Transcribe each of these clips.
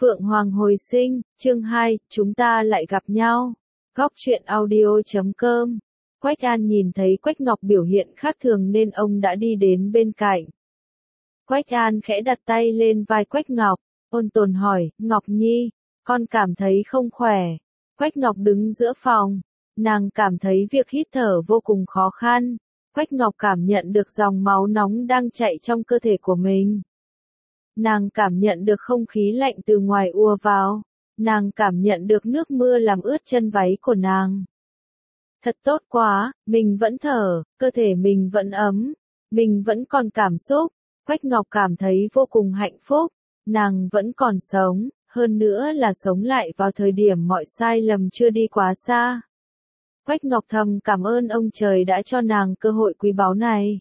Phượng Hoàng hồi sinh, chương 2, chúng ta lại gặp nhau. Góc truyện audio.com. Quách An nhìn thấy Quách Ngọc biểu hiện khác thường nên ông đã đi đến bên cạnh. Quách An khẽ đặt tay lên vai Quách Ngọc, ôn tồn hỏi, Ngọc Nhi, con cảm thấy không khỏe. Quách Ngọc đứng giữa phòng, nàng cảm thấy việc hít thở vô cùng khó khăn. Quách Ngọc cảm nhận được dòng máu nóng đang chạy trong cơ thể của mình. Nàng cảm nhận được không khí lạnh từ ngoài ùa vào. Nàng cảm nhận được nước mưa làm ướt chân váy của nàng. Thật tốt quá, mình vẫn thở, cơ thể mình vẫn ấm, mình vẫn còn cảm xúc. Quách Ngọc cảm thấy vô cùng hạnh phúc, nàng vẫn còn sống, hơn nữa là sống lại vào thời điểm mọi sai lầm chưa đi quá xa. Quách Ngọc thầm cảm ơn ông trời đã cho nàng cơ hội quý báu này.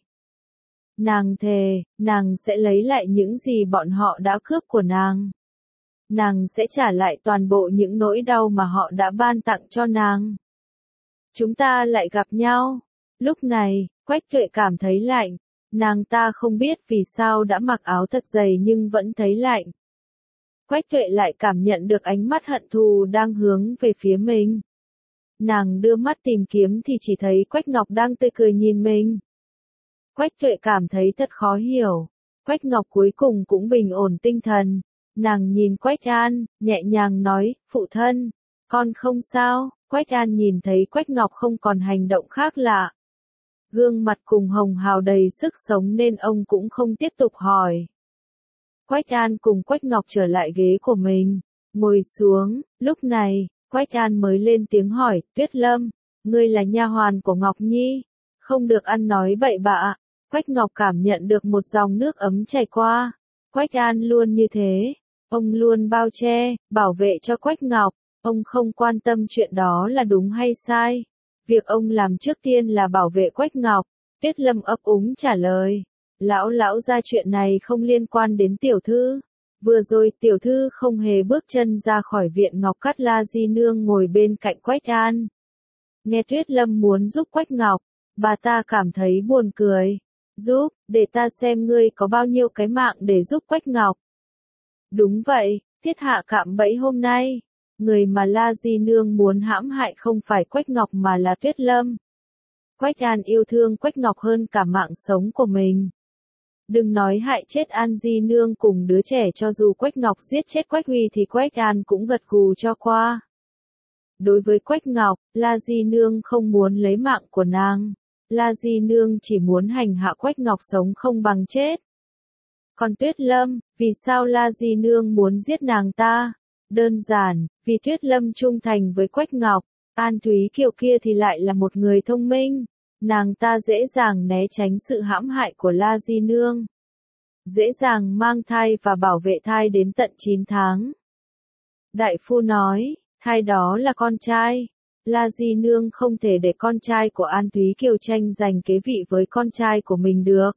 Nàng thề, nàng sẽ lấy lại những gì bọn họ đã cướp của nàng. Nàng sẽ trả lại toàn bộ những nỗi đau mà họ đã ban tặng cho nàng. Chúng ta lại gặp nhau. Lúc này, Quách Tuệ cảm thấy lạnh. Nàng ta không biết vì sao đã mặc áo thật dày nhưng vẫn thấy lạnh. Quách Tuệ lại cảm nhận được ánh mắt hận thù đang hướng về phía mình. Nàng đưa mắt tìm kiếm thì chỉ thấy Quách Ngọc đang tươi cười nhìn mình. Quách Tuệ cảm thấy thật khó hiểu. Quách Ngọc cuối cùng cũng bình ổn tinh thần. Nàng nhìn Quách An, nhẹ nhàng nói, phụ thân, con không sao. Quách An nhìn thấy Quách Ngọc không còn hành động khác lạ. Gương mặt cùng hồng hào đầy sức sống nên ông cũng không tiếp tục hỏi. Quách An cùng Quách Ngọc trở lại ghế của mình, ngồi xuống. Lúc này, Quách An mới lên tiếng hỏi, Tuyết Lâm, ngươi là nha hoàn của Ngọc Nhi, không được ăn nói bậy bạ. Quách Ngọc cảm nhận được một dòng nước ấm chảy qua. Quách An luôn như thế, ông luôn bao che, bảo vệ cho Quách Ngọc, ông không quan tâm chuyện đó là đúng hay sai. Việc ông làm trước tiên là bảo vệ Quách Ngọc. Tuyết Lâm ấp úng trả lời, lão ra chuyện này không liên quan đến tiểu thư. Vừa rồi tiểu thư không hề bước chân ra khỏi viện Ngọc Cát La Di Nương ngồi bên cạnh Quách An. Nghe Tuyết Lâm muốn giúp Quách Ngọc, bà ta cảm thấy buồn cười. Giúp, để ta xem ngươi có bao nhiêu cái mạng để giúp Quách Ngọc. Đúng vậy, thiết hạ cạm bẫy hôm nay. Người mà La Di Nương muốn hãm hại không phải Quách Ngọc mà là Tuyết Lâm. Quách An yêu thương Quách Ngọc hơn cả mạng sống của mình. Đừng nói hại chết An Di Nương cùng đứa trẻ, cho dù Quách Ngọc giết chết Quách Huy thì Quách An cũng gật gù cho qua. Đối với Quách Ngọc, La Di Nương không muốn lấy mạng của nàng. La Di Nương chỉ muốn hành hạ Quách Ngọc sống không bằng chết. Còn Tuyết Lâm, vì sao La Di Nương muốn giết nàng ta? Đơn giản, vì Tuyết Lâm trung thành với Quách Ngọc. An Thúy Kiều kia thì lại là một người thông minh. Nàng ta dễ dàng né tránh sự hãm hại của La Di Nương. Dễ dàng mang thai và bảo vệ thai đến tận 9 tháng. Đại phu nói, thai đó là con trai. La Di Nương không thể để con trai của An Thúy Kiều tranh giành kế vị với con trai của mình được.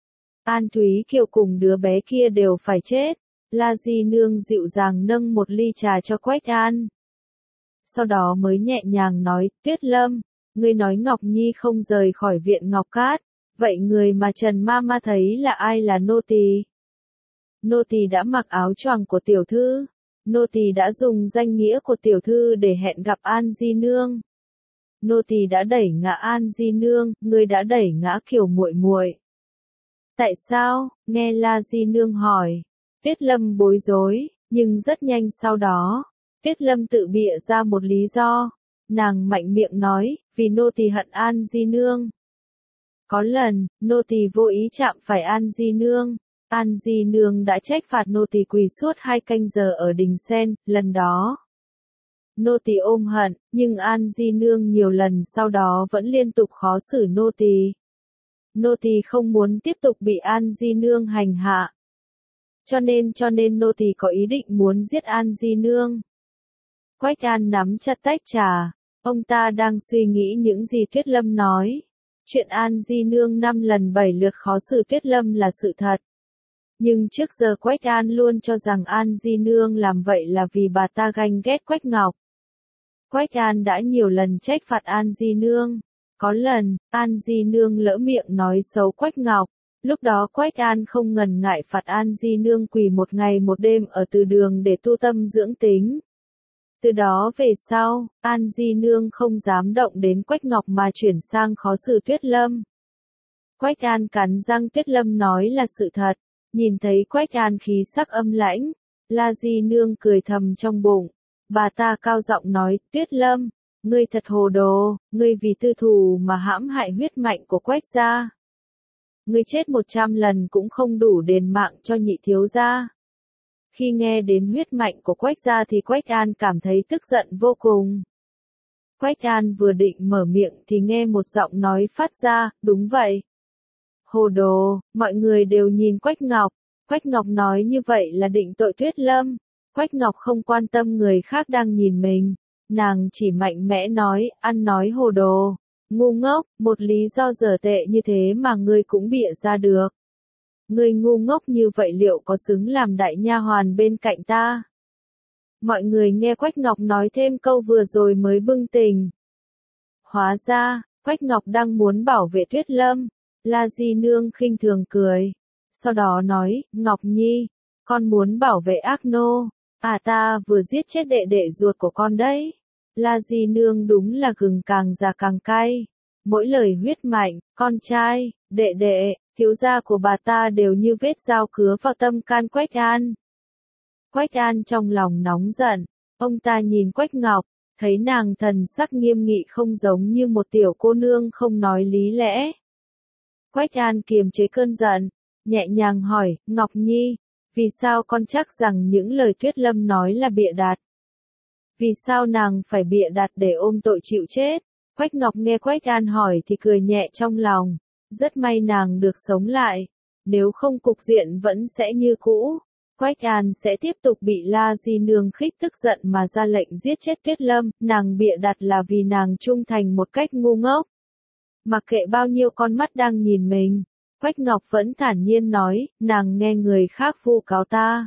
An Thúy Kiều cùng đứa bé kia đều phải chết. La Di Nương dịu dàng nâng một ly trà cho Quách An. Sau đó mới nhẹ nhàng nói, Tuyết Lâm, ngươi nói Ngọc Nhi không rời khỏi viện Ngọc Cát, vậy người mà Trần Mama thấy là ai? Là nô tỳ. Nô tỳ đã mặc áo choàng của tiểu thư. Nô tỳ đã dùng danh nghĩa của tiểu thư để hẹn gặp An Di Nương. Nô tỳ đã đẩy ngã An Di Nương, ngươi đã đẩy ngã Kiều muội muội. Tại sao? Nghe La Di Nương hỏi. Tuyết Lâm bối rối, nhưng rất nhanh sau đó, Tuyết Lâm tự bịa ra một lý do. Nàng mạnh miệng nói, vì nô tỳ hận An Di Nương. Có lần, nô tỳ vô ý chạm phải An Di Nương. An Di Nương đã trách phạt nô tỳ quỳ suốt 2 canh giờ ở đình sen. Lần đó, nô tỳ ôm hận, nhưng An Di Nương nhiều lần sau đó vẫn liên tục khó xử nô tỳ. Nô tỳ không muốn tiếp tục bị An Di Nương hành hạ. Cho nên nô tỳ có ý định muốn giết An Di Nương. Quách An nắm chặt tách trà, ông ta đang suy nghĩ những gì Tuyết Lâm nói. Chuyện An Di Nương 5 lần 7 lượt khó xử Tuyết Lâm là sự thật. Nhưng trước giờ Quách An luôn cho rằng An Di Nương làm vậy là vì bà ta ganh ghét Quách Ngọc. Quách An đã nhiều lần trách phạt An Di Nương. Có lần, An Di Nương lỡ miệng nói xấu Quách Ngọc. Lúc đó Quách An không ngần ngại phạt An Di Nương quỳ một ngày một đêm ở từ đường để tu tâm dưỡng tính. Từ đó về sau, An Di Nương không dám động đến Quách Ngọc mà chuyển sang khó xử Tuyết Lâm. Quách An cắn răng, Tuyết Lâm nói là sự thật. Nhìn thấy Quách An khí sắc âm lãnh, La Di Nương cười thầm trong bụng. Bà ta cao giọng nói, Tuyết Lâm, ngươi thật hồ đồ, ngươi vì tư thù mà hãm hại huyết mạch của Quách gia. Ngươi chết 100 lần cũng không đủ đền mạng cho nhị thiếu gia. Khi nghe đến huyết mạch của Quách gia thì Quách An cảm thấy tức giận vô cùng. Quách An vừa định mở miệng thì nghe một giọng nói phát ra, đúng vậy. Hồ đồ, mọi người đều nhìn Quách Ngọc. Quách Ngọc nói như vậy là định tội Tuyết Lâm. Quách Ngọc không quan tâm người khác đang nhìn mình. Nàng chỉ mạnh mẽ nói, ăn nói hồ đồ. Ngu ngốc, một lý do dở tệ như thế mà ngươi cũng bịa ra được. Ngươi ngu ngốc như vậy liệu có xứng làm đại nha hoàn bên cạnh ta? Mọi người nghe Quách Ngọc nói thêm câu vừa rồi mới bừng tỉnh. Hóa ra, Quách Ngọc đang muốn bảo vệ Tuyết Lâm. La Di Nương khinh thường cười. Sau đó nói, Ngọc Nhi, con muốn bảo vệ ác nô. À, ta vừa giết chết đệ đệ ruột của con đấy. La Di Nương đúng là gừng càng già càng cay. Mỗi lời huyết mạnh, con trai, đệ đệ, thiếu gia của bà ta đều như vết dao cứa vào tâm can Quách An. Quách An trong lòng nóng giận, ông ta nhìn Quách Ngọc, thấy nàng thần sắc nghiêm nghị không giống như một tiểu cô nương không nói lý lẽ. Quách An kiềm chế cơn giận, nhẹ nhàng hỏi, Ngọc Nhi, vì sao con chắc rằng những lời Tuyết Lâm nói là bịa đặt? Vì sao nàng phải bịa đặt để ôm tội chịu chết? Quách Ngọc nghe Quách An hỏi thì cười nhẹ trong lòng, rất may nàng được sống lại, nếu không cục diện vẫn sẽ như cũ. Quách An sẽ tiếp tục bị La Di Nương khích tức giận mà ra lệnh giết chết Tuyết Lâm, nàng bịa đặt là vì nàng trung thành một cách ngu ngốc. Mặc kệ bao nhiêu con mắt đang nhìn mình, Quách Ngọc vẫn thản nhiên nói, nàng nghe người khác vu cáo ta.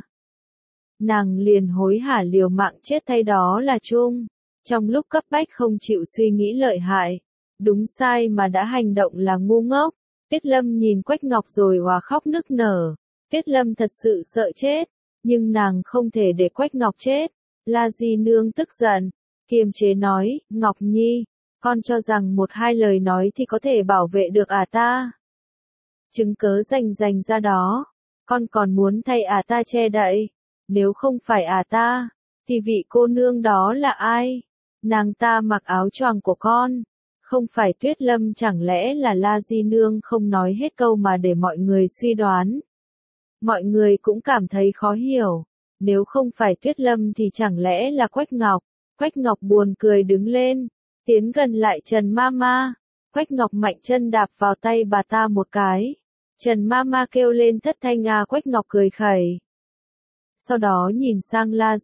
Nàng liền hối hả liều mạng chết thay đó là chung. Trong lúc cấp bách không chịu suy nghĩ lợi hại, đúng sai mà đã hành động là ngu ngốc. Tuyết Lâm nhìn Quách Ngọc rồi òa khóc nức nở. Tuyết Lâm thật sự sợ chết, nhưng nàng không thể để Quách Ngọc chết. La Di Nương tức giận, kiềm chế nói, Ngọc Nhi, con cho rằng một hai lời nói thì có thể bảo vệ được à ta? Chứng cớ rành ra đó, con còn muốn thay à ta che đậy? Nếu không phải à ta, thì vị cô nương đó là ai? Nàng ta mặc áo choàng của con, không phải Tuyết Lâm, chẳng lẽ là La Di Nương không nói hết câu mà để mọi người suy đoán. Mọi người cũng cảm thấy khó hiểu, nếu không phải Tuyết Lâm thì chẳng lẽ là Quách Ngọc. Quách Ngọc buồn cười đứng lên, tiến gần lại Trần Mama. Quách Ngọc mạnh chân đạp vào tay bà ta một cái. Trần Mama kêu lên thất thanh à, Quách Ngọc cười khẩy. Sau đó nhìn sang La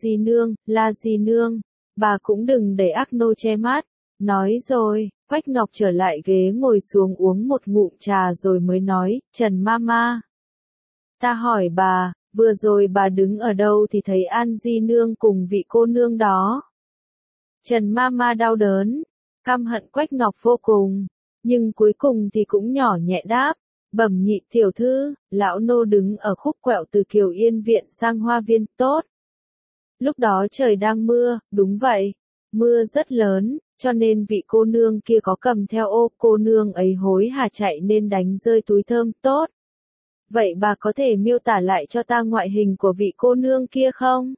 Di Nương, bà cũng đừng để ác nô che mắt. Nói rồi, Quách Ngọc trở lại ghế ngồi xuống uống một ngụm trà rồi mới nói, Trần Mama. Ta hỏi bà, vừa rồi bà đứng ở đâu thì thấy An Di Nương cùng vị cô nương đó. Trần Mama đau đớn, căm hận Quách Ngọc vô cùng, nhưng cuối cùng thì cũng nhỏ nhẹ đáp. Bẩm nhị tiểu thư, lão nô đứng ở khúc quẹo từ Kiều Yên viện sang Hoa Viên, tốt. Lúc đó trời đang mưa, đúng vậy, mưa rất lớn, cho nên vị cô nương kia có cầm theo ô, cô nương ấy hối hả chạy nên đánh rơi túi thơm, tốt. Vậy bà có thể miêu tả lại cho ta ngoại hình của vị cô nương kia không?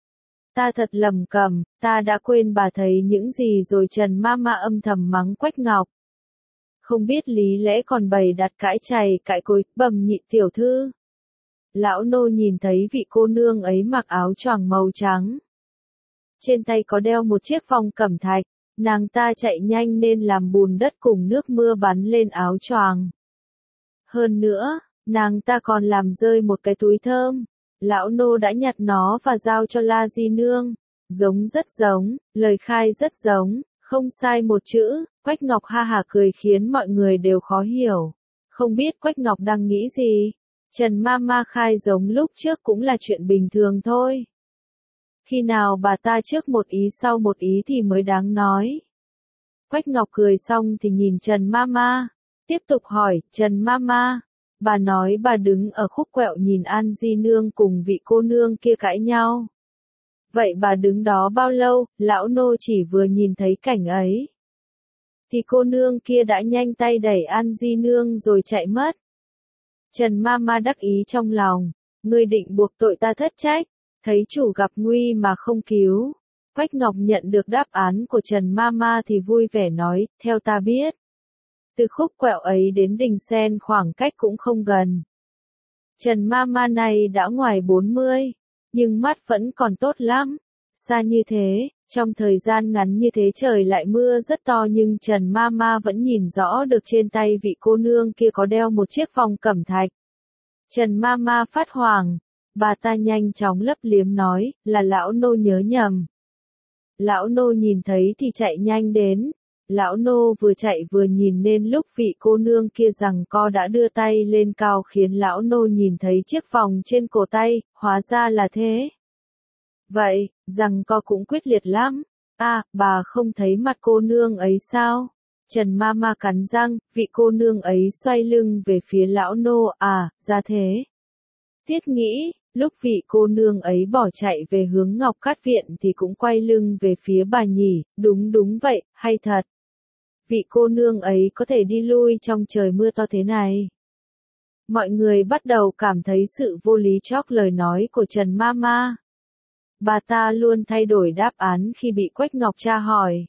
Ta thật lầm cầm, ta đã quên bà thấy những gì rồi. Trần Mama âm thầm mắng Quách Ngọc. Không biết lý lẽ còn bày đặt cãi chày cãi cối, bẩm nhị tiểu thư. Lão nô nhìn thấy vị cô nương ấy mặc áo choàng màu trắng. Trên tay có đeo một chiếc vòng cẩm thạch, nàng ta chạy nhanh nên làm bùn đất cùng nước mưa bắn lên áo choàng. Hơn nữa, nàng ta còn làm rơi một cái túi thơm. Lão nô đã nhặt nó và giao cho La Di Nương. Giống rất giống, lời khai rất giống, không sai một chữ. Quách Ngọc ha hả cười khiến mọi người đều khó hiểu. Không biết Quách Ngọc đang nghĩ gì? Trần Mama khai giống lúc trước cũng là chuyện bình thường thôi. Khi nào bà ta trước một ý sau một ý thì mới đáng nói. Quách Ngọc cười xong thì nhìn Trần Mama, tiếp tục hỏi, Trần Mama, Bà nói bà đứng ở khúc quẹo nhìn An Di Nương cùng vị cô nương kia cãi nhau. Vậy bà đứng đó bao lâu? Lão nô chỉ vừa nhìn thấy cảnh ấy thì cô nương kia đã nhanh tay đẩy An Di Nương rồi chạy mất. Trần Mama đắc ý trong lòng, ngươi định buộc tội ta thất trách, thấy chủ gặp nguy mà không cứu. Quách Ngọc nhận được đáp án của Trần Mama thì vui vẻ nói, theo ta biết, từ khúc quẹo ấy đến đình sen khoảng cách cũng không gần. Trần Mama này đã ngoài 40, nhưng mắt vẫn còn tốt lắm. Xa như thế, trong thời gian ngắn như thế trời lại mưa rất to nhưng Trần Mama vẫn nhìn rõ được trên tay vị cô nương kia có đeo một chiếc vòng cẩm thạch. Trần Mama phát hoảng, bà ta nhanh chóng lấp liếm nói, là lão nô nhớ nhầm. Lão nô nhìn thấy thì chạy nhanh đến. Lão nô vừa chạy vừa nhìn nên lúc vị cô nương kia giằng co đã đưa tay lên cao khiến lão nô nhìn thấy chiếc vòng trên cổ tay, hóa ra là thế. Vậy, giằng co cũng quyết liệt lắm. À, bà không thấy mặt cô nương ấy sao? Trần Mama cắn răng, vị cô nương ấy xoay lưng về phía lão nô, à, ra thế. Thiết nghĩ, lúc vị cô nương ấy bỏ chạy về hướng Ngọc Cát Viện thì cũng quay lưng về phía bà nhỉ, đúng vậy, hay thật. Vị cô nương ấy có thể đi lui trong trời mưa to thế này. Mọi người bắt đầu cảm thấy sự vô lý chóc lời nói của Trần Mama. Bà ta luôn thay đổi đáp án khi bị Quách Ngọc tra hỏi.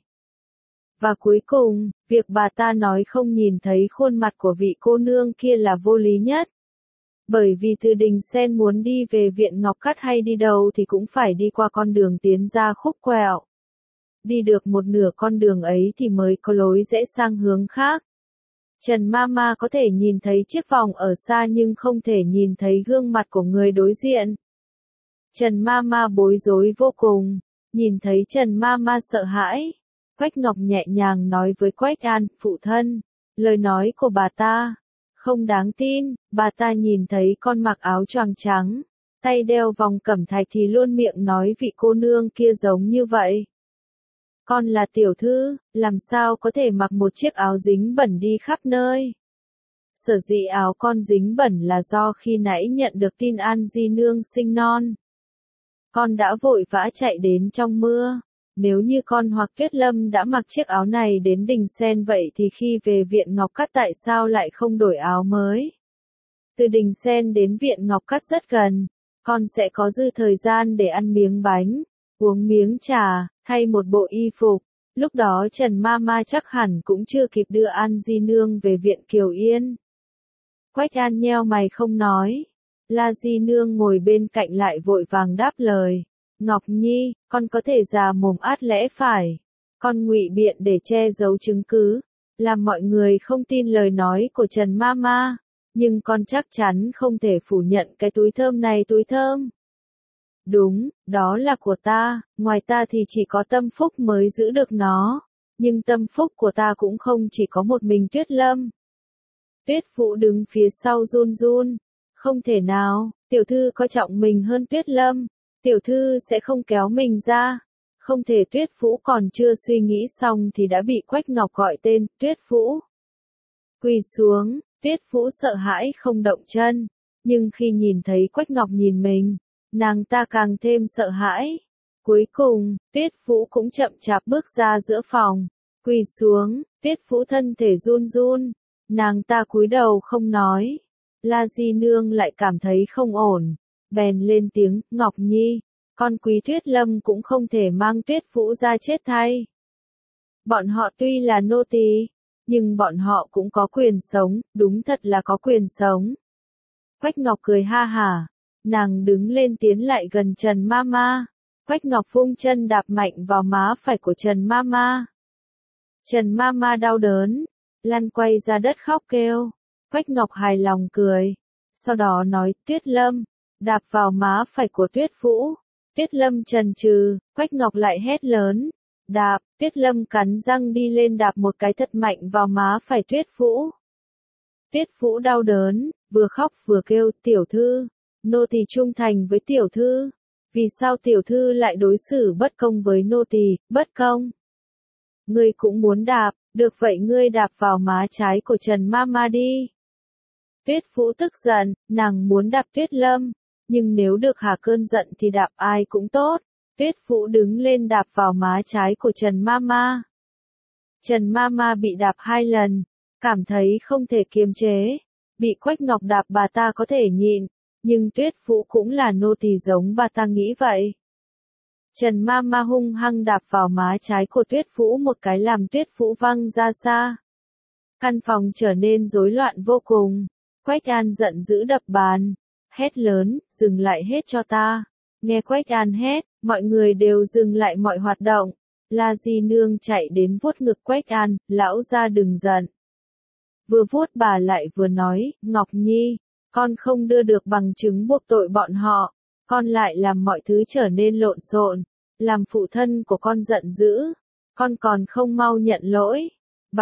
Và cuối cùng, việc bà ta nói không nhìn thấy khuôn mặt của vị cô nương kia là vô lý nhất. Bởi vì từ đình sen muốn đi về viện Ngọc Cát hay đi đâu thì cũng phải đi qua con đường tiến ra khúc quẹo. Đi được một nửa con đường ấy thì mới có lối rẽ sang hướng khác. Trần Mama có thể nhìn thấy chiếc vòng ở xa nhưng không thể nhìn thấy gương mặt của người đối diện. Trần Mama bối rối vô cùng, nhìn thấy Trần Mama sợ hãi. Quách Ngọc nhẹ nhàng nói với Quách An, phụ thân, lời nói của bà ta không đáng tin. Bà ta nhìn thấy con mặc áo choàng trắng, tay đeo vòng cẩm thạch thì luôn miệng nói vị cô nương kia giống như vậy. Con là tiểu thư, làm sao có thể mặc một chiếc áo dính bẩn đi khắp nơi. Sở dĩ áo con dính bẩn là do khi nãy nhận được tin An Di Nương sinh non. Con đã vội vã chạy đến trong mưa. Nếu như con hoặc Tuyết Lâm đã mặc chiếc áo này đến đình sen vậy thì khi về viện Ngọc Cát tại sao lại không đổi áo mới? Từ đình sen đến viện Ngọc Cát rất gần, con sẽ có dư thời gian để ăn miếng bánh, uống miếng trà, thay một bộ y phục. Lúc đó Trần Mama chắc hẳn cũng chưa kịp đưa An Di Nương về viện Kiều Yên. Quách An nheo mày không nói. La Di Nương ngồi bên cạnh lại vội vàng đáp lời. Ngọc Nhi, con có thể già mồm át lẽ phải. Con ngụy biện để che giấu chứng cứ, làm mọi người không tin lời nói của Trần Mama. Nhưng con chắc chắn không thể phủ nhận cái túi thơm này túi thơm. Đúng, đó là của ta, ngoài ta thì chỉ có Tâm Phúc mới giữ được nó. Nhưng tâm phúc của ta cũng không chỉ có một mình Tuyết Lâm. Tuyết Vũ đứng phía sau run run. Không thể nào, tiểu thư coi trọng mình hơn Tuyết Lâm. Tiểu thư sẽ không kéo mình ra. Không thể. Tuyết Vũ còn chưa suy nghĩ xong thì đã bị Quách Ngọc gọi tên, Tuyết Vũ. Quỳ xuống, Tuyết Vũ sợ hãi không động chân. Nhưng khi nhìn thấy Quách Ngọc nhìn mình, nàng ta càng thêm sợ hãi. Cuối cùng, Tuyết Vũ cũng chậm chạp bước ra giữa phòng. Quỳ xuống, Tuyết Vũ thân thể run run. Nàng ta cúi đầu không nói. La Di Nương lại cảm thấy không ổn. Bèn lên tiếng, Ngọc Nhi, con Quý Tuyết Lâm cũng không thể mang Tuyết Vũ ra chết thay. Bọn họ tuy là nô tỳ, nhưng bọn họ cũng có quyền sống, đúng thật là có quyền sống. Quách Ngọc cười ha hả. Nàng đứng lên tiến lại gần Trần Mama. Quách Ngọc vung chân đạp mạnh vào má phải của Trần Mama. Trần Mama đau đớn, lăn quay ra đất khóc kêu. Quách Ngọc hài lòng cười. Sau đó nói, Tuyết Lâm, đạp vào má phải của Tuyết Vũ. Tuyết Lâm chần chừ, Quách Ngọc lại hét lớn. Đạp, Tuyết Lâm cắn răng đi lên đạp một cái thật mạnh vào má phải Tuyết Vũ. Tuyết Vũ đau đớn, vừa khóc vừa kêu, tiểu thư, nô tỳ trung thành với tiểu thư. Vì sao tiểu thư lại đối xử bất công với nô tỳ, bất công? Ngươi cũng muốn đạp, được vậy ngươi đạp vào má trái của Trần Mama đi. Tuyết Vũ tức giận, nàng muốn đạp Tuyết Lâm, nhưng nếu được hạ cơn giận thì đạp ai cũng tốt. Tuyết Vũ đứng lên đạp vào má trái của Trần Mama. Trần Mama bị đạp 2 lần, cảm thấy không thể kiềm chế. Bị Quách Ngọc đạp bà ta có thể nhịn, nhưng Tuyết Vũ cũng là nô tỳ giống bà ta nghĩ vậy. Trần Mama hung hăng đạp vào má trái của Tuyết Vũ một cái làm Tuyết Vũ văng ra xa. Căn phòng trở nên rối loạn vô cùng. Quách An giận dữ đập bàn, hét lớn, dừng lại hết cho ta. Nghe Quách An hét, mọi người đều dừng lại mọi hoạt động. La Di Nương chạy đến vuốt ngực Quách An, lão gia đừng giận. Vừa vuốt bà lại vừa nói, Ngọc Nhi, con không đưa được bằng chứng buộc tội bọn họ, con lại làm mọi thứ trở nên lộn xộn, làm phụ thân của con giận dữ, con còn không mau nhận lỗi.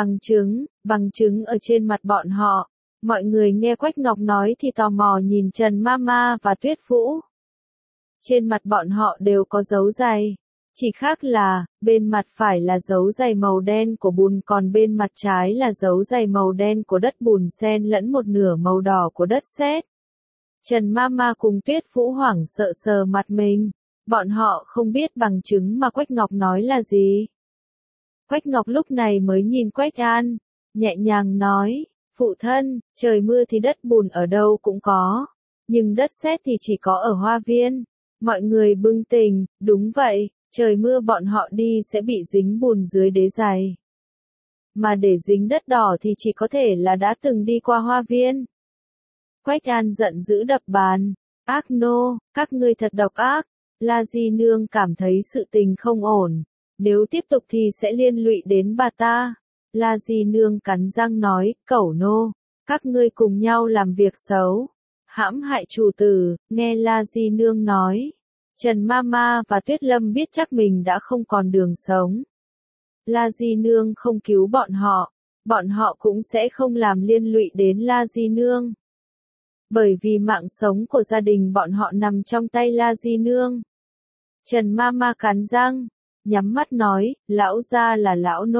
Bằng chứng ở trên mặt bọn họ. Mọi người nghe Quách Ngọc nói thì tò mò nhìn Trần Mama và Tuyết Vũ. Trên mặt bọn họ đều có dấu giày. Chỉ khác là, bên mặt phải là dấu giày màu đen của bùn còn bên mặt trái là dấu giày màu đen của đất bùn xen lẫn một nửa màu đỏ của đất sét. Trần Mama cùng Tuyết Vũ hoảng sợ sờ mặt mình. Bọn họ không biết bằng chứng mà Quách Ngọc nói là gì. Quách Ngọc lúc này mới nhìn Quách An, nhẹ nhàng nói, phụ thân, trời mưa thì đất bùn ở đâu cũng có, nhưng đất sét thì chỉ có ở hoa viên. Mọi người bừng tỉnh, đúng vậy, trời mưa bọn họ đi sẽ bị dính bùn dưới đế giày. Mà để dính đất đỏ thì chỉ có thể là đã từng đi qua hoa viên. Quách An giận dữ đập bàn, ác nô, các ngươi thật độc ác. La Di Nương cảm thấy sự tình không ổn, nếu tiếp tục thì sẽ liên lụy đến bà ta. La Di Nương cắn răng nói, cẩu nô, các ngươi cùng nhau làm việc xấu, hãm hại chủ tử. Nghe La Di Nương nói, Trần Mama và Tuyết Lâm biết chắc mình đã không còn đường sống. La Di Nương không cứu bọn họ cũng sẽ không làm liên lụy đến La Di Nương. Bởi vì mạng sống của gia đình bọn họ nằm trong tay La Di Nương. Trần Mama cắn răng, nhắm mắt nói, lão gia là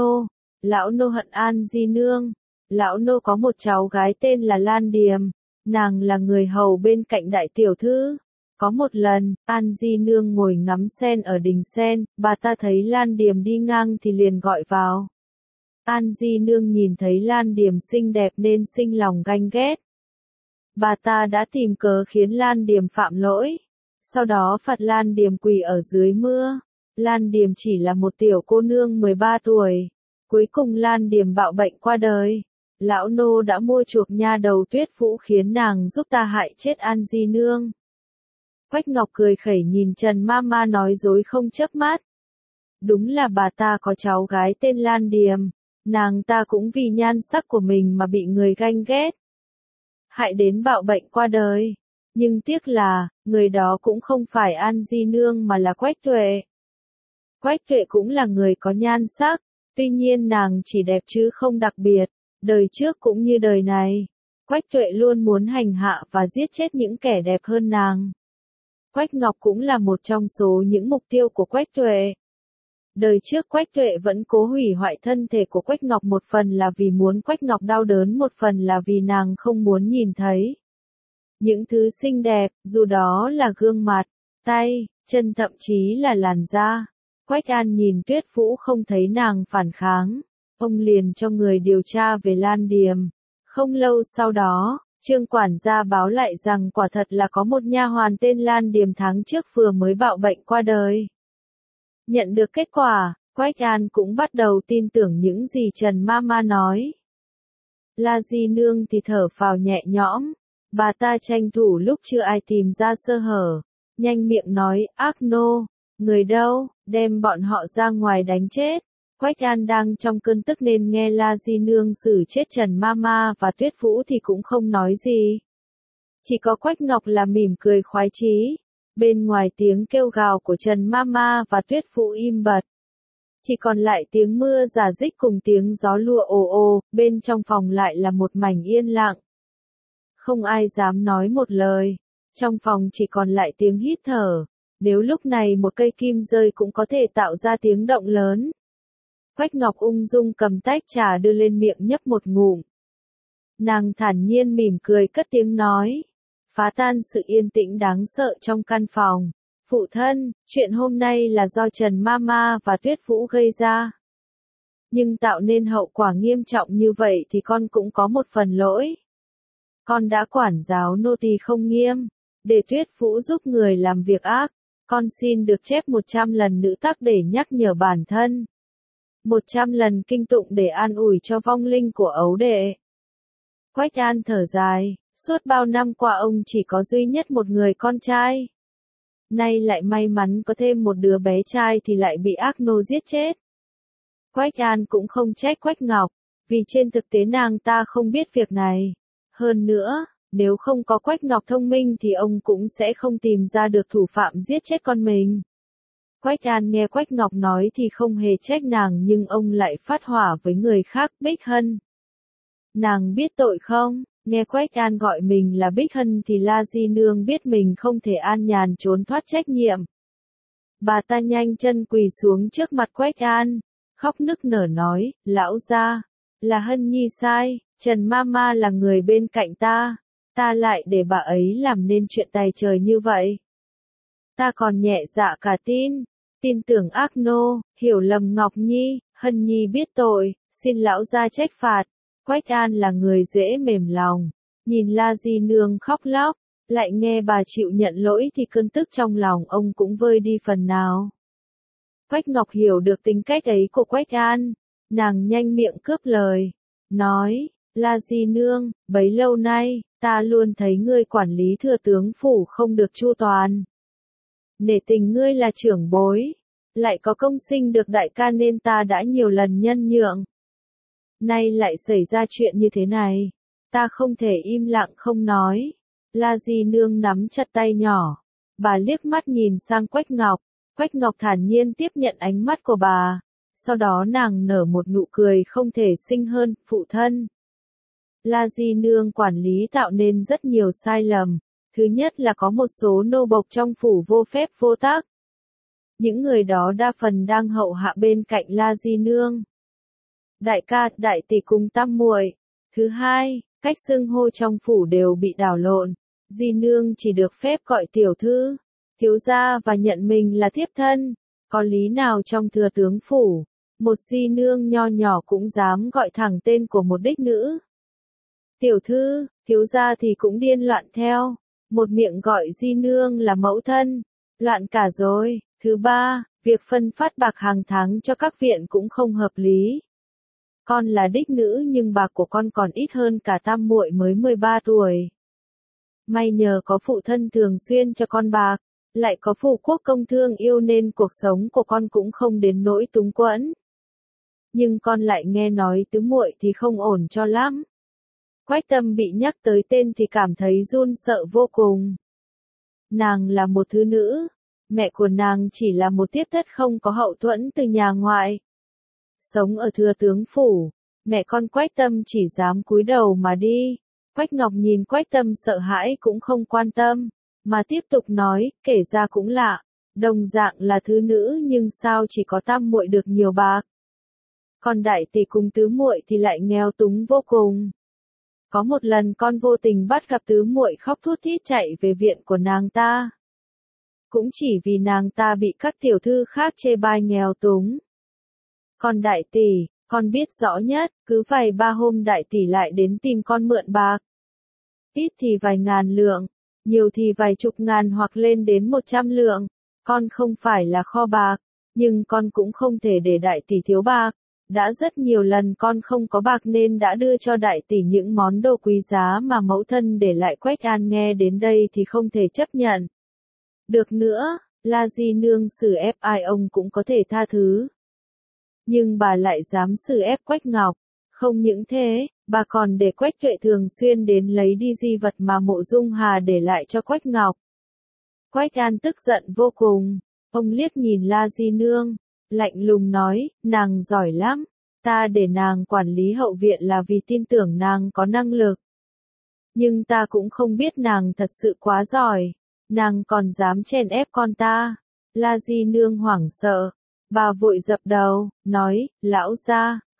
lão nô hận An Di Nương. Lão nô có một cháu gái tên là Lan Điềm, nàng là người hầu bên cạnh đại tiểu thư. Có một lần, An Di Nương ngồi ngắm sen ở đình sen, bà ta thấy Lan Điềm đi ngang thì liền gọi vào. An Di Nương nhìn thấy Lan Điềm xinh đẹp nên sinh lòng ganh ghét. Bà ta đã tìm cớ khiến Lan Điềm phạm lỗi, sau đó phạt Lan Điềm quỳ ở dưới mưa. Lan Điềm chỉ là một tiểu cô nương 13 tuổi, cuối cùng Lan Điềm bạo bệnh qua đời. Lão nô đã mua chuộc nha đầu Tuyết Vũ khiến nàng giúp ta hại chết An Di Nương. Quách Ngọc cười khẩy nhìn Trần Mama nói dối không chớp mắt. Đúng là bà ta có cháu gái tên Lan Điềm, nàng ta cũng vì nhan sắc của mình mà bị người ganh ghét, hại đến bạo bệnh qua đời. Nhưng tiếc là, người đó cũng không phải An Di Nương mà là Quách Tuệ. Quách Tuệ cũng là người có nhan sắc, tuy nhiên nàng chỉ đẹp chứ không đặc biệt, đời trước cũng như đời này. Quách Tuệ luôn muốn hành hạ và giết chết những kẻ đẹp hơn nàng. Quách Ngọc cũng là một trong số những mục tiêu của Quách Tuệ. Đời trước Quách Tuệ vẫn cố hủy hoại thân thể của Quách Ngọc, một phần là vì muốn Quách Ngọc đau đớn, một phần là vì nàng không muốn nhìn thấy những thứ xinh đẹp, dù đó là gương mặt, tay, chân thậm chí là làn da. Quách An nhìn Tuyết Vũ không thấy nàng phản kháng, ông liền cho người điều tra về Lan Điềm. Không lâu sau đó, Trương quản gia báo lại rằng quả thật là có một nha hoàn tên Lan Điềm tháng trước vừa mới bạo bệnh qua đời. Nhận được kết quả, Quách An cũng bắt đầu tin tưởng những gì Trần Mama nói. La Di Nương thì thở phào nhẹ nhõm, bà ta tranh thủ lúc chưa ai tìm ra sơ hở, nhanh miệng nói, ác nô, người đâu, đem bọn họ ra ngoài đánh chết. Quách An đang trong cơn tức nên nghe La Di Nương xử chết Trần Mama và Tuyết Vũ thì cũng không nói gì. Chỉ có Quách Ngọc là mỉm cười khoái chí. Bên ngoài tiếng kêu gào của Trần Mama và Tuyết Vũ im bặt. Chỉ còn lại tiếng mưa rả rích cùng tiếng gió lùa ồ ồ, bên trong phòng lại là một mảnh yên lặng. Không ai dám nói một lời. Trong phòng chỉ còn lại tiếng hít thở. Nếu lúc này một cây kim rơi cũng có thể tạo ra tiếng động lớn. Quách Ngọc ung dung cầm tách trà đưa lên miệng nhấp một ngụm. Nàng thản nhiên mỉm cười cất tiếng nói. Phá tan sự yên tĩnh đáng sợ trong căn phòng. Phụ thân, chuyện hôm nay là do Trần Mama và Tuyết Vũ gây ra. Nhưng tạo nên hậu quả nghiêm trọng như vậy thì con cũng có một phần lỗi. Con đã quản giáo nô tỳ không nghiêm, để Tuyết Vũ giúp người làm việc ác. Con xin được chép 100 lần nữ tắc để nhắc nhở bản thân. 100 lần kinh tụng để an ủi cho vong linh của ấu đệ. Quách An thở dài, suốt bao năm qua ông chỉ có duy nhất một người con trai. Nay lại may mắn có thêm một đứa bé trai thì lại bị ác nô giết chết. Quách An cũng không trách Quách Ngọc, vì trên thực tế nàng ta không biết việc này. Hơn nữa, nếu không có Quách Ngọc thông minh thì ông cũng sẽ không tìm ra được thủ phạm giết chết con mình. Quách An nghe Quách Ngọc nói thì không hề trách nàng nhưng ông lại phát hỏa với người khác. Bích Hân. Nàng biết tội không? Nghe Quách An gọi mình là Bích Hân thì La Di Nương biết mình không thể an nhàn trốn thoát trách nhiệm. Bà ta nhanh chân quỳ xuống trước mặt Quách An, khóc nức nở nói, lão gia, là Hân Nhi sai, Trần Mama là người bên cạnh ta lại để bà ấy làm nên chuyện tày trời như vậy. Ta còn nhẹ dạ cả tin tưởng ác nô, hiểu lầm Ngọc Nhi, Hân Nhi biết tội, xin lão gia trách phạt. Quách An là người dễ mềm lòng, nhìn La Di Nương khóc lóc, lại nghe bà chịu nhận lỗi thì cơn tức trong lòng ông cũng vơi đi phần nào. Quách Ngọc hiểu được tính cách ấy của Quách An, nàng nhanh miệng cướp lời, nói, La Di Nương, bấy lâu nay, ta luôn thấy ngươi quản lý thừa tướng phủ không được chu toàn. Nể tình ngươi là trưởng bối, lại có công sinh được đại ca nên ta đã nhiều lần nhân nhượng. Nay lại xảy ra chuyện như thế này, ta không thể im lặng không nói. La Di Nương nắm chặt tay nhỏ, bà liếc mắt nhìn sang Quách Ngọc, Quách Ngọc thản nhiên tiếp nhận ánh mắt của bà, sau đó nàng nở một nụ cười không thể xinh hơn. Phụ thân. La Di Nương quản lý tạo nên rất nhiều sai lầm, thứ nhất là có một số nô bộc trong phủ vô phép vô tắc. Những người đó đa phần đang hậu hạ bên cạnh La Di Nương. Đại ca, đại tỷ cùng tam muội. Thứ hai, cách xưng hô trong phủ đều bị đảo lộn. Di Nương chỉ được phép gọi tiểu thư, thiếu gia và nhận mình là thiếp thân. Có lý nào trong thừa tướng phủ, một Di Nương nho nhỏ cũng dám gọi thẳng tên của một đích nữ. Tiểu thư, thiếu gia thì cũng điên loạn theo. Một miệng gọi Di Nương là mẫu thân. Loạn cả rồi. Thứ ba, việc phân phát bạc hàng tháng cho các viện cũng không hợp lý. Con là đích nữ nhưng bạc của con còn ít hơn cả tam muội mới 13 tuổi. May nhờ có phụ thân thường xuyên cho con bạc, lại có phụ quốc công thương yêu nên cuộc sống của con cũng không đến nỗi túng quẫn. Nhưng con lại nghe nói tứ muội thì không ổn cho lắm. Quách Tâm bị nhắc tới tên thì cảm thấy run sợ vô cùng. Nàng là một thứ nữ, mẹ của nàng chỉ là một tiếp thất không có hậu thuẫn từ nhà ngoại. Sống ở thừa tướng phủ, mẹ con Quách Tâm chỉ dám cúi đầu mà đi. Quách Ngọc nhìn Quách Tâm sợ hãi cũng không quan tâm, mà tiếp tục nói, kể ra cũng lạ, đồng dạng là thứ nữ nhưng sao chỉ có tam muội được nhiều bạc. Còn đại tỷ cùng tứ muội thì lại nghèo túng vô cùng. Có một lần con vô tình bắt gặp tứ muội khóc thút thít chạy về viện của nàng ta. Cũng chỉ vì nàng ta bị các tiểu thư khác chê bai nghèo túng. Còn đại tỷ, con biết rõ nhất, cứ vài ba hôm đại tỷ lại đến tìm con mượn bạc. Ít thì vài ngàn lượng, nhiều thì vài chục ngàn hoặc lên đến 100 lượng. Con không phải là kho bạc, nhưng con cũng không thể để đại tỷ thiếu bạc. Đã rất nhiều lần con không có bạc nên đã đưa cho đại tỷ những món đồ quý giá mà mẫu thân để lại. Quách An nghe đến đây thì không thể chấp nhận. Được nữa, La Di Nương xử ép ai ông cũng có thể tha thứ. Nhưng bà lại dám xử ép Quách Ngọc. Không những thế, bà còn để Quách Tuệ thường xuyên đến lấy đi di vật mà Mộ Dung Hà để lại cho Quách Ngọc. Quách An tức giận vô cùng, ông liếc nhìn La Di Nương, lạnh lùng nói, nàng giỏi lắm, ta để nàng quản lý hậu viện là vì tin tưởng nàng có năng lực. Nhưng ta cũng không biết nàng thật sự quá giỏi, nàng còn dám chèn ép con ta. La Di Nương hoảng sợ, bà vội dập đầu, nói, lão gia,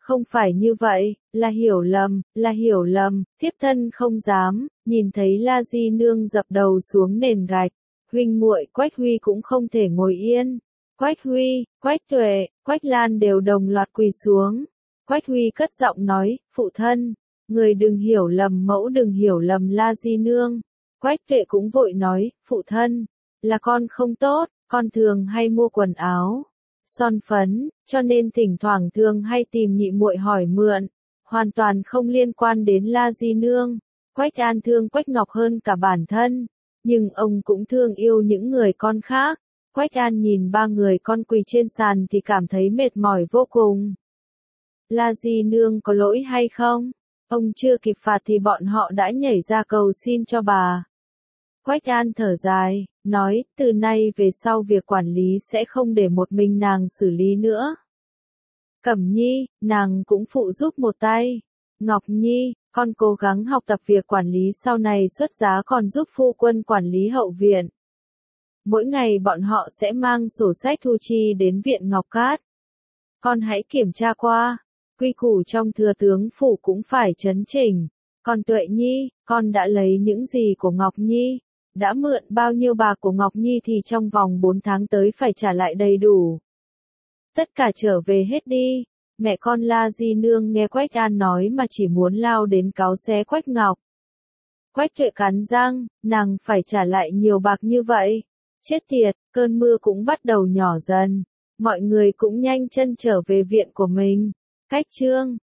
Không phải như vậy, là hiểu lầm, thiếp thân không dám, nhìn thấy La Di Nương dập đầu xuống nền gạch, huynh muội Quách Huy cũng không thể ngồi yên. Quách Huy, Quách Tuệ, Quách Lan đều đồng loạt quỳ xuống. Quách Huy cất giọng nói, phụ thân, người đừng hiểu lầm mẫu đừng hiểu lầm La Di Nương. Quách Tuệ cũng vội nói, phụ thân, là con không tốt, con thường hay mua quần áo, son phấn, cho nên thỉnh thoảng thường hay tìm nhị muội hỏi mượn, hoàn toàn không liên quan đến La Di Nương. Quách An thương Quách Ngọc hơn cả bản thân, nhưng ông cũng thương yêu những người con khác. Quách An nhìn ba người con quỳ trên sàn thì cảm thấy mệt mỏi vô cùng. La Di Nương có lỗi hay không? Ông chưa kịp phạt thì bọn họ đã nhảy ra cầu xin cho bà. Quách An thở dài, nói, từ nay về sau việc quản lý sẽ không để một mình nàng xử lý nữa. Cẩm Nhi, nàng cũng phụ giúp một tay. Ngọc Nhi, con cố gắng học tập việc quản lý sau này xuất giá còn giúp phu quân quản lý hậu viện. Mỗi ngày bọn họ sẽ mang sổ sách thu chi đến viện Ngọc Cát. Con hãy kiểm tra qua, quy củ trong thừa tướng phủ cũng phải chấn chỉnh. Còn Tuệ Nhi, con đã lấy những gì của Ngọc Nhi? Đã mượn bao nhiêu bạc của Ngọc Nhi thì trong vòng 4 tháng tới phải trả lại đầy đủ. Tất cả trở về hết đi. Mẹ con La Di Nương nghe Quách An nói mà chỉ muốn lao đến cáu xé Quách Ngọc. Quách Tuệ cắn răng, nàng phải trả lại nhiều bạc như vậy. Chết tiệt, cơn mưa cũng bắt đầu nhỏ dần. Mọi người cũng nhanh chân trở về viện của mình. Cách chương